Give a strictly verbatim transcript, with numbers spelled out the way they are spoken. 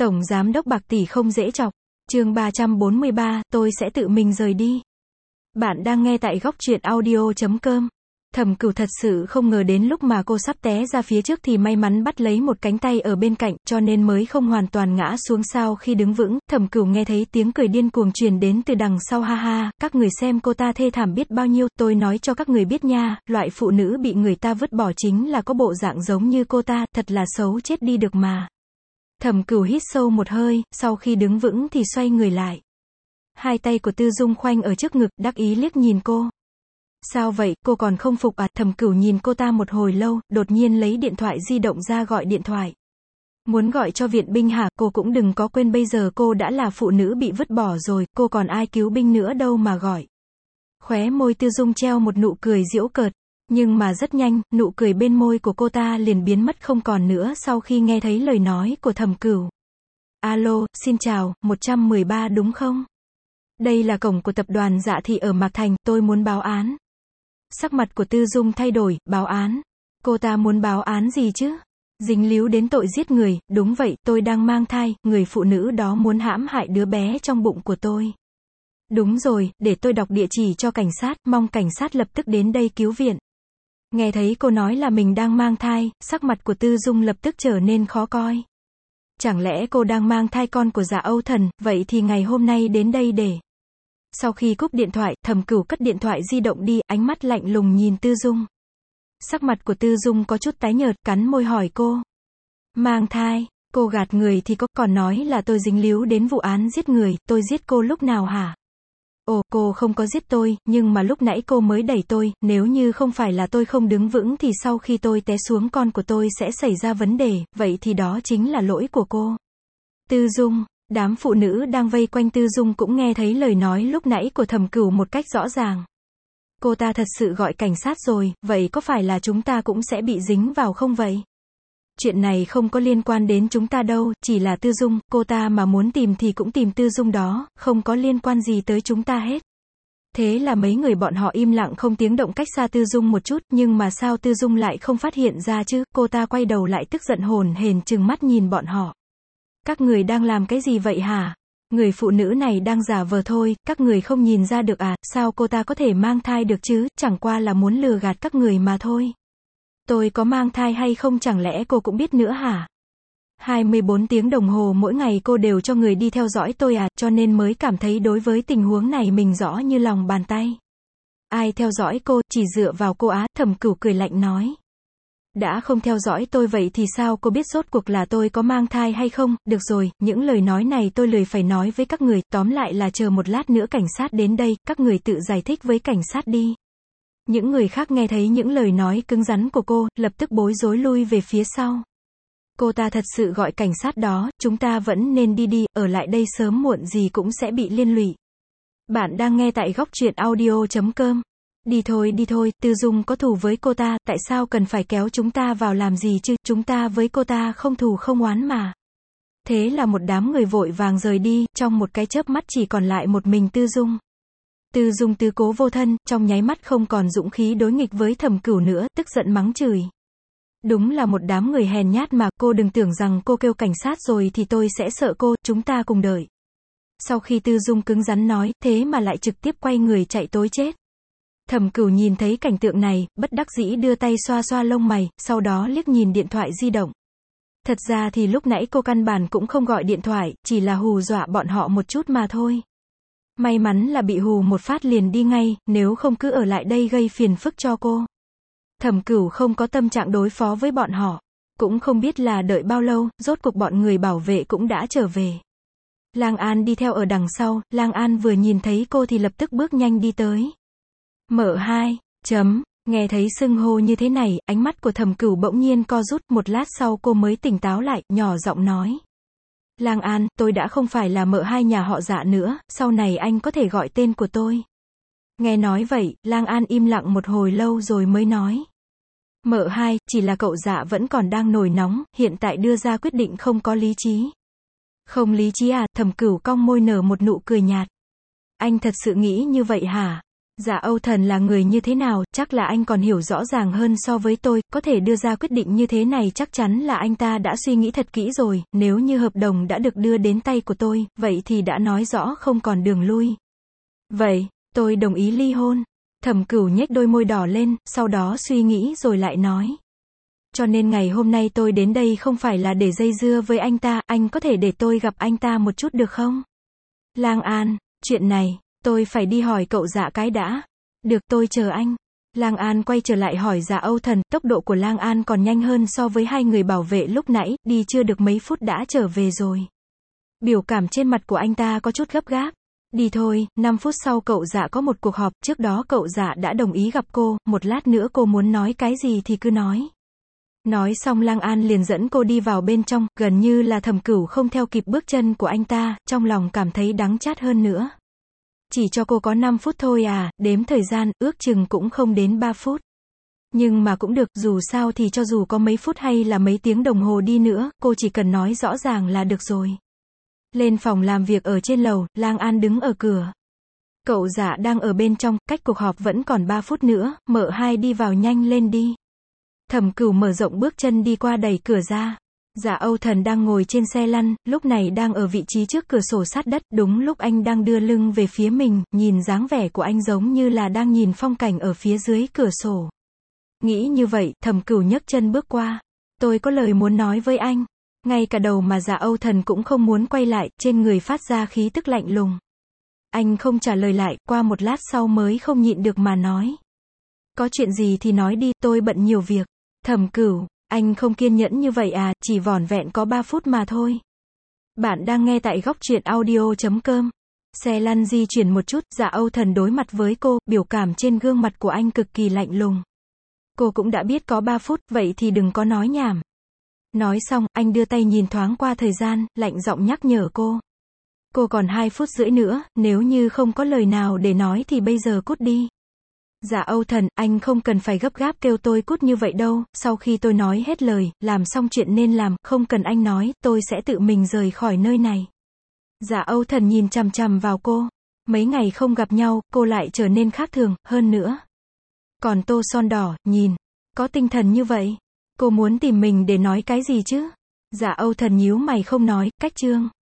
Tổng giám đốc bạc tỷ không dễ chọc. Chương ba trăm bốn mươi ba, tôi sẽ tự mình rời đi. Bạn đang nghe tại góc truyện audio chấm com. Thẩm Cửu thật sự không ngờ đến lúc mà cô sắp té ra phía trước thì may mắn bắt lấy một cánh tay ở bên cạnh, cho nên mới không hoàn toàn ngã xuống. Sau khi đứng vững, Thẩm Cửu nghe thấy tiếng cười điên cuồng truyền đến từ đằng sau. Ha ha, các người xem cô ta thê thảm biết bao nhiêu, tôi nói cho các người biết nha, loại phụ nữ bị người ta vứt bỏ chính là có bộ dạng giống như cô ta, thật là xấu chết đi được mà. Thẩm Cửu hít sâu một hơi, sau khi đứng vững thì xoay người lại. Hai tay của Tư Dung khoanh ở trước ngực, đắc ý liếc nhìn cô. Sao vậy, cô còn không phục à? Thẩm Cửu nhìn cô ta một hồi lâu, đột nhiên lấy điện thoại di động ra gọi điện thoại. Muốn gọi cho viện binh hả? Cô cũng đừng có quên bây giờ cô đã là phụ nữ bị vứt bỏ rồi, cô còn ai cứu binh nữa đâu mà gọi. Khóe môi Tư Dung treo một nụ cười giễu cợt. Nhưng mà rất nhanh, nụ cười bên môi của cô ta liền biến mất không còn nữa sau khi nghe thấy lời nói của Thẩm Cửu. Alo, xin chào, một trăm mười ba đúng không? Đây là cổng của tập đoàn Dạ Thị ở Mạc Thành, tôi muốn báo án. Sắc mặt của Tư Dung thay đổi, báo án. Cô ta muốn báo án gì chứ? Dính líu đến tội giết người, đúng vậy, tôi đang mang thai, người phụ nữ đó muốn hãm hại đứa bé trong bụng của tôi. Đúng rồi, để tôi đọc địa chỉ cho cảnh sát, mong cảnh sát lập tức đến đây cứu viện. Nghe thấy cô nói là mình đang mang thai, sắc mặt của Tư Dung lập tức trở nên khó coi. Chẳng lẽ cô đang mang thai con của Dạ Âu Thần, vậy thì ngày hôm nay đến đây để... Sau khi cúp điện thoại, Thẩm Cửu cất điện thoại di động đi, ánh mắt lạnh lùng nhìn Tư Dung. Sắc mặt của Tư Dung có chút tái nhợt, cắn môi hỏi cô. Mang thai, cô gạt người thì có, còn nói là tôi dính líu đến vụ án giết người, tôi giết cô lúc nào hả? Ồ, cô không có giết tôi, nhưng mà lúc nãy cô mới đẩy tôi, nếu như không phải là tôi không đứng vững thì sau khi tôi té xuống con của tôi sẽ xảy ra vấn đề, vậy thì đó chính là lỗi của cô. Tư Dung, đám phụ nữ đang vây quanh Tư Dung cũng nghe thấy lời nói lúc nãy của Thẩm Cửu một cách rõ ràng. Cô ta thật sự gọi cảnh sát rồi, vậy có phải là chúng ta cũng sẽ bị dính vào không vậy? Chuyện này không có liên quan đến chúng ta đâu, chỉ là Tư Dung, cô ta mà muốn tìm thì cũng tìm Tư Dung đó, không có liên quan gì tới chúng ta hết. Thế là mấy người bọn họ im lặng không tiếng động cách xa Tư Dung một chút, nhưng mà sao Tư Dung lại không phát hiện ra chứ? Cô ta quay đầu lại tức giận hồn hển trừng mắt nhìn bọn họ. Các người đang làm cái gì vậy hả? Người phụ nữ này đang giả vờ thôi, các người không nhìn ra được à? Sao cô ta có thể mang thai được chứ? Chẳng qua là muốn lừa gạt các người mà thôi. Tôi có mang thai hay không chẳng lẽ cô cũng biết nữa hả? hai mươi bốn tiếng đồng hồ mỗi ngày cô đều cho người đi theo dõi tôi à, cho nên mới cảm thấy đối với tình huống này mình rõ như lòng bàn tay. Ai theo dõi cô, chỉ dựa vào cô á, Thẩm Cửu cười lạnh nói. Đã không theo dõi tôi vậy thì sao cô biết rốt cuộc là tôi có mang thai hay không? Được rồi, những lời nói này tôi lười phải nói với các người, tóm lại là chờ một lát nữa cảnh sát đến đây, các người tự giải thích với cảnh sát đi. Những người khác nghe thấy những lời nói cứng rắn của cô, lập tức bối rối lui về phía sau. Cô ta thật sự gọi cảnh sát đó, chúng ta vẫn nên đi đi, ở lại đây sớm muộn gì cũng sẽ bị liên lụy. Bạn đang nghe tại góc truyện audio chấm com. Đi thôi đi thôi, Tư Dung có thù với cô ta, tại sao cần phải kéo chúng ta vào làm gì chứ, chúng ta với cô ta không thù không oán mà. Thế là một đám người vội vàng rời đi, trong một cái chớp mắt chỉ còn lại một mình Tư Dung. Tư Dung tứ cố vô thân, trong nháy mắt không còn dũng khí đối nghịch với Thẩm Cửu nữa, tức giận mắng chửi. Đúng là một đám người hèn nhát mà, cô đừng tưởng rằng cô kêu cảnh sát rồi thì tôi sẽ sợ cô, chúng ta cùng đợi. Sau khi Tư Dung cứng rắn nói, thế mà lại trực tiếp quay người chạy tối chết. Thẩm Cửu nhìn thấy cảnh tượng này, bất đắc dĩ đưa tay xoa xoa lông mày, sau đó liếc nhìn điện thoại di động. Thật ra thì lúc nãy cô căn bản cũng không gọi điện thoại, chỉ là hù dọa bọn họ một chút mà thôi. May mắn là bị hù một phát liền đi ngay, nếu không cứ ở lại đây gây phiền phức cho cô. Thẩm Cửu không có tâm trạng đối phó với bọn họ. Cũng không biết là đợi bao lâu, rốt cuộc bọn người bảo vệ cũng đã trở về. Lang An đi theo ở đằng sau, Lang An vừa nhìn thấy cô thì lập tức bước nhanh đi tới. Mở hai, chấm, nghe thấy xưng hô như thế này, ánh mắt của Thẩm Cửu bỗng nhiên co rút, một lát sau cô mới tỉnh táo lại, nhỏ giọng nói. Lang An, tôi đã không phải là mợ hai nhà họ Dạ nữa, sau này anh có thể gọi tên của tôi. Nghe nói vậy, Lang An im lặng một hồi lâu rồi mới nói. Mợ hai, chỉ là cậu Dạ vẫn còn đang nổi nóng, hiện tại đưa ra quyết định không có lý trí. Không lý trí à? Thẩm Cửu cong môi nở một nụ cười nhạt. Anh thật sự nghĩ như vậy hả? Dạ Âu Thần là người như thế nào, chắc là anh còn hiểu rõ ràng hơn so với tôi, có thể đưa ra quyết định như thế này chắc chắn là anh ta đã suy nghĩ thật kỹ rồi, nếu như hợp đồng đã được đưa đến tay của tôi, vậy thì đã nói rõ không còn đường lui. Vậy, tôi đồng ý ly hôn. Thẩm Cửu nhếch đôi môi đỏ lên, sau đó suy nghĩ rồi lại nói. Cho nên ngày hôm nay tôi đến đây không phải là để dây dưa với anh ta, anh có thể để tôi gặp anh ta một chút được không? Lang An, chuyện này, tôi phải đi hỏi cậu Dạ cái đã. Được, tôi chờ anh. Lang An quay trở lại hỏi Dạ Âu Thần, tốc độ của Lang An còn nhanh hơn so với hai người bảo vệ lúc nãy, đi chưa được mấy phút đã trở về rồi. Biểu cảm trên mặt của anh ta có chút gấp gáp. Đi thôi, năm phút sau cậu Dạ có một cuộc họp, trước đó cậu Dạ đã đồng ý gặp cô, một lát nữa cô muốn nói cái gì thì cứ nói. Nói xong Lang An liền dẫn cô đi vào bên trong, gần như là Thẩm Cửu không theo kịp bước chân của anh ta, trong lòng cảm thấy đắng chát hơn nữa. Chỉ cho cô có năm phút thôi à, đếm thời gian, ước chừng cũng không đến ba phút. Nhưng mà cũng được, dù sao thì cho dù có mấy phút hay là mấy tiếng đồng hồ đi nữa, cô chỉ cần nói rõ ràng là được rồi. Lên phòng làm việc ở trên lầu, Lang An đứng ở cửa. Cậu Dạ đang ở bên trong, cách cuộc họp vẫn còn ba phút nữa, mợ hai đi vào nhanh lên đi. Thẩm Cửu mở rộng bước chân đi qua đẩy cửa ra. Dạ Âu Thần đang ngồi trên xe lăn, lúc này đang ở vị trí trước cửa sổ sát đất, đúng lúc anh đang đưa lưng về phía mình, nhìn dáng vẻ của anh giống như là đang nhìn phong cảnh ở phía dưới cửa sổ. Nghĩ như vậy, Thẩm Cửu nhấc chân bước qua. Tôi có lời muốn nói với anh. Ngay cả đầu mà Dạ Âu Thần cũng không muốn quay lại, trên người phát ra khí tức lạnh lùng. Anh không trả lời lại, qua một lát sau mới không nhịn được mà nói. Có chuyện gì thì nói đi, tôi bận nhiều việc. Thẩm Cửu, anh không kiên nhẫn như vậy à, chỉ vỏn vẹn có ba phút mà thôi. Bạn đang nghe tại góc truyện audio chấm com. Xe lăn di chuyển một chút, Dạ Âu Thần đối mặt với cô, biểu cảm trên gương mặt của anh cực kỳ lạnh lùng. Cô cũng đã biết có ba phút, vậy thì đừng có nói nhảm. Nói xong, anh đưa tay nhìn thoáng qua thời gian, lạnh giọng nhắc nhở cô. Cô còn hai phút rưỡi nữa, nếu như không có lời nào để nói thì bây giờ cút đi. Dạ Âu Thần, anh không cần phải gấp gáp kêu tôi cút như vậy đâu, sau khi tôi nói hết lời, làm xong chuyện nên làm, không cần anh nói, tôi sẽ tự mình rời khỏi nơi này. Dạ Âu Thần nhìn chằm chằm vào cô. Mấy ngày không gặp nhau, cô lại trở nên khác thường, hơn nữa. Còn tô son đỏ, nhìn, có tinh thần như vậy. Cô muốn tìm mình để nói cái gì chứ? Dạ Âu Thần nhíu mày không nói, cách chương.